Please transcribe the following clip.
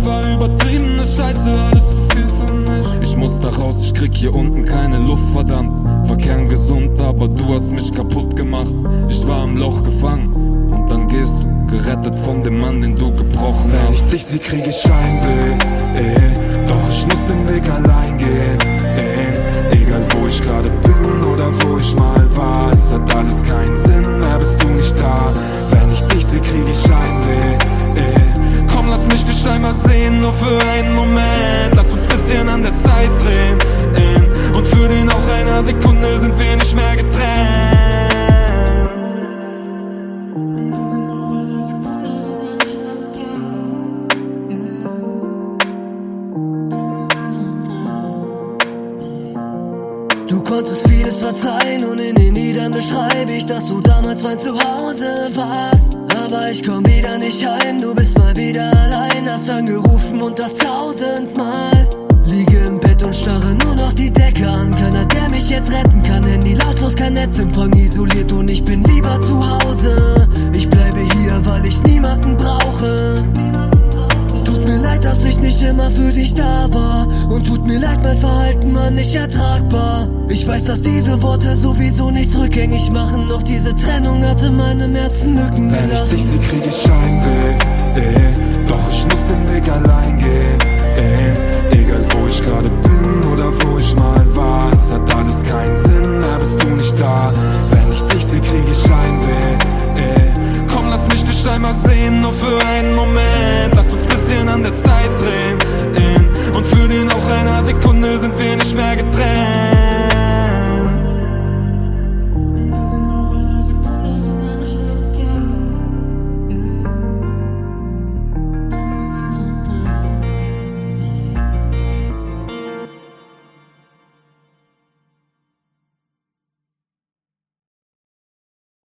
war übertriebene Scheiße, alles zu viel für mich. Ich muss da raus, ich krieg hier unten keine Luft, verdammt. War kerngesund, aber du hast mich kaputt gemacht. Ich war im Loch gefangen und dann gehst du, gerettet von dem Mann, den du gebrochen hast. Wenn ich dich sehe, krieg ich Heimweh, doch ich muss den Weg allein gehen, egal wo ich gerade bin oder wo ich mal war. Es hat alles keinen Sinn, mehr bist du nicht da. Wenn ich dich sehe, krieg ich Heimweh, komm, lass mich dich einmal sehen, nur für einen Moment. Lass uns bisschen an der Zeit drehen, und für den auch einer Sekunde sind wir nicht mehr getrennt. Du konntest vieles verzeihen und in den Liedern beschreibe ich, dass du damals mein Zuhause warst. Aber ich komm wieder nicht heim, du bist mal wieder allein, hast angerufen und das 1000-mal. Liege im Bett und starre nur noch die Decke an, keiner der mich jetzt retten kann. Handy lautlos, kein Netzempfang, isoliert und ich bin lieber zu Hause. Ich bleibe hier, weil ich niemanden brauche. Tut mir leid, dass ich nicht immer für dich da war, und tut mir leid, mein Verhalten war nicht ertragbar. Ich weiß, dass diese Worte sowieso nichts rückgängig machen, doch diese Trennung hatte meinem Herzen Lücken wenn ich gelassen. dich sehe, krieg ich Heimweh, doch ich muss den Weg allein gehen, egal wo ich gerade bin oder wo ich mal war. Es hat alles keinen Sinn, mehr bist du nicht da. Wenn ich dich sehe, krieg ich Heimweh, komm, lass mich dich einmal sehen, nur für einen Moment. Lass uns bisschen an der Zeit drehen, und für den auch einer Sekunde sind wir nicht mehr getrennt.